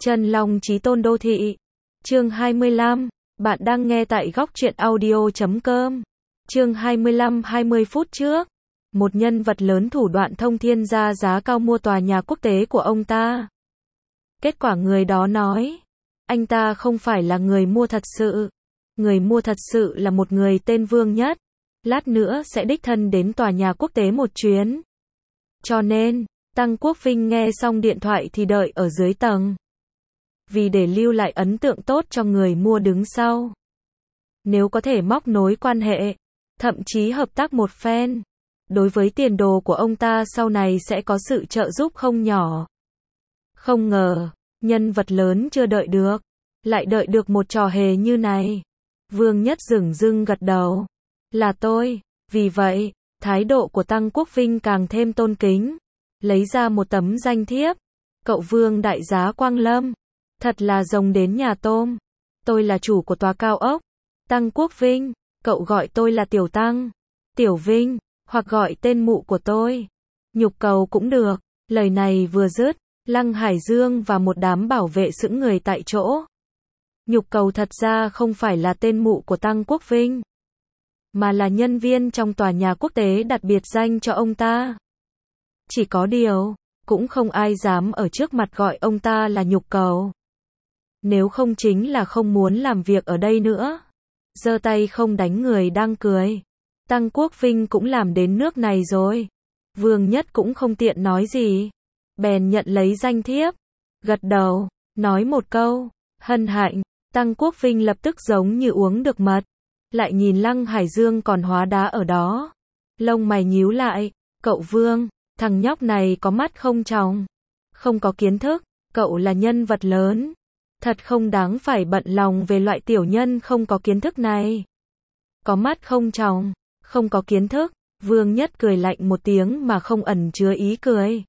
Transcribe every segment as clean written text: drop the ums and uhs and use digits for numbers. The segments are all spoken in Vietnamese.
Chân Long Chí Tôn Đô Thị. Chương 25. Bạn đang nghe tại góc truyện audio.com. Chương 25. 20 phút trước, một nhân vật lớn thủ đoạn thông thiên ra giá cao mua tòa nhà quốc tế của ông ta. Kết quả người đó nói, anh ta không phải là người mua thật sự. Người mua thật sự là một người tên Vương Nhất. Lát nữa sẽ đích thân đến tòa nhà quốc tế một chuyến. Cho nên, Tăng Quốc Vinh nghe xong điện thoại thì đợi ở dưới tầng. Vì để lưu lại ấn tượng tốt cho người mua đứng sau. Nếu có thể móc nối quan hệ, thậm chí hợp tác một phen, đối với tiền đồ của ông ta sau này sẽ có sự trợ giúp không nhỏ. Không ngờ, nhân vật lớn chưa đợi được, lại đợi được một trò hề như này. Vương Nhất dửng dưng gật đầu. Là tôi. Vì vậy, thái độ của Tăng Quốc Vinh càng thêm tôn kính. Lấy ra một tấm danh thiếp. Cậu Vương đại giá Quang Lâm. Thật là rồng đến nhà tôm. Tôi là chủ của tòa cao ốc. Tăng Quốc Vinh, cậu gọi tôi là Tiểu Tăng, Tiểu Vinh, hoặc gọi tên mụ của tôi. Nhục cầu cũng được. Lời này vừa dứt, Lăng Hải Dương và một đám bảo vệ sững người tại chỗ. Nhục cầu thật ra không phải là tên mụ của Tăng Quốc Vinh, mà là nhân viên trong tòa nhà quốc tế đặt biệt danh cho ông ta. Chỉ có điều, cũng không ai dám ở trước mặt gọi ông ta là nhục cầu. Nếu không chính là không muốn làm việc ở đây nữa. Giơ tay không đánh người đang cười. Tăng Quốc Vinh cũng làm đến nước này rồi. Vương Nhất cũng không tiện nói gì. Bèn nhận lấy danh thiếp. Gật đầu, nói một câu, hân hạnh. Tăng Quốc Vinh lập tức giống như uống được mật. Lại nhìn Lăng Hải Dương còn hóa đá ở đó. Lông mày nhíu lại. Cậu Vương, thằng nhóc này có mắt không tròng. Không có kiến thức, cậu là nhân vật lớn. Thật không đáng phải bận lòng về loại tiểu nhân không có kiến thức này. Có mắt không tròng, không có kiến thức. Vương Nhất cười lạnh một tiếng mà không ẩn chứa ý cười.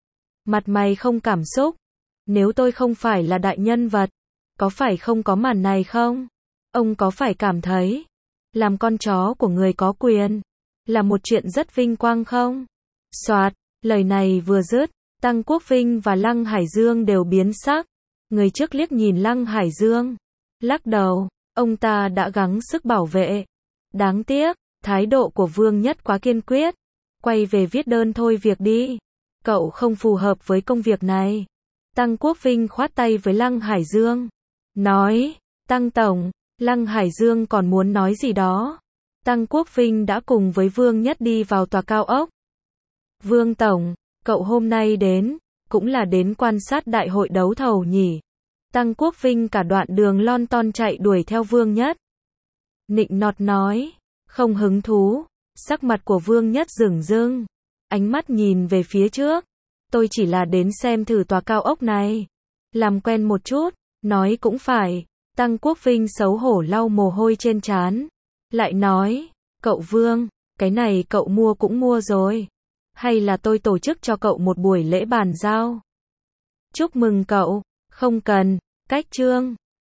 Mặt mày không cảm xúc. Nếu tôi không phải là đại nhân vật, có phải không có màn này không? Ông có phải cảm thấy làm con chó của người có quyền là một chuyện rất vinh quang không? Soạt, lời này vừa dứt, Tăng Quốc Vinh và Lăng Hải Dương đều biến sắc. Người trước liếc nhìn Lăng Hải Dương, lắc đầu, ông ta đã gắng sức bảo vệ. Đáng tiếc, thái độ của Vương Nhất quá kiên quyết. Quay về viết đơn thôi việc đi. Cậu không phù hợp với công việc này. Tăng Quốc Vinh khoát tay với Lăng Hải Dương. Nói, Tăng Tổng, Lăng Hải Dương còn muốn nói gì đó. Tăng Quốc Vinh đã cùng với Vương Nhất đi vào tòa cao ốc. Vương Tổng, cậu hôm nay đến, cũng là đến quan sát đại hội đấu thầu nhỉ? Tăng Quốc Vinh cả đoạn đường lon ton chạy đuổi theo Vương Nhất. Nịnh nọt nói, không hứng thú. Sắc mặt của Vương Nhất dửng dưng, ánh mắt nhìn về phía trước. Tôi chỉ là đến xem thử tòa cao ốc này, làm quen một chút. Nói cũng phải. Tăng Quốc Vinh xấu hổ lau mồ hôi trên trán. Lại nói, cậu Vương, cái này cậu mua cũng mua rồi. Hay là tôi tổ chức cho cậu một buổi lễ bàn giao? Chúc mừng cậu. Không cần. Cách chương.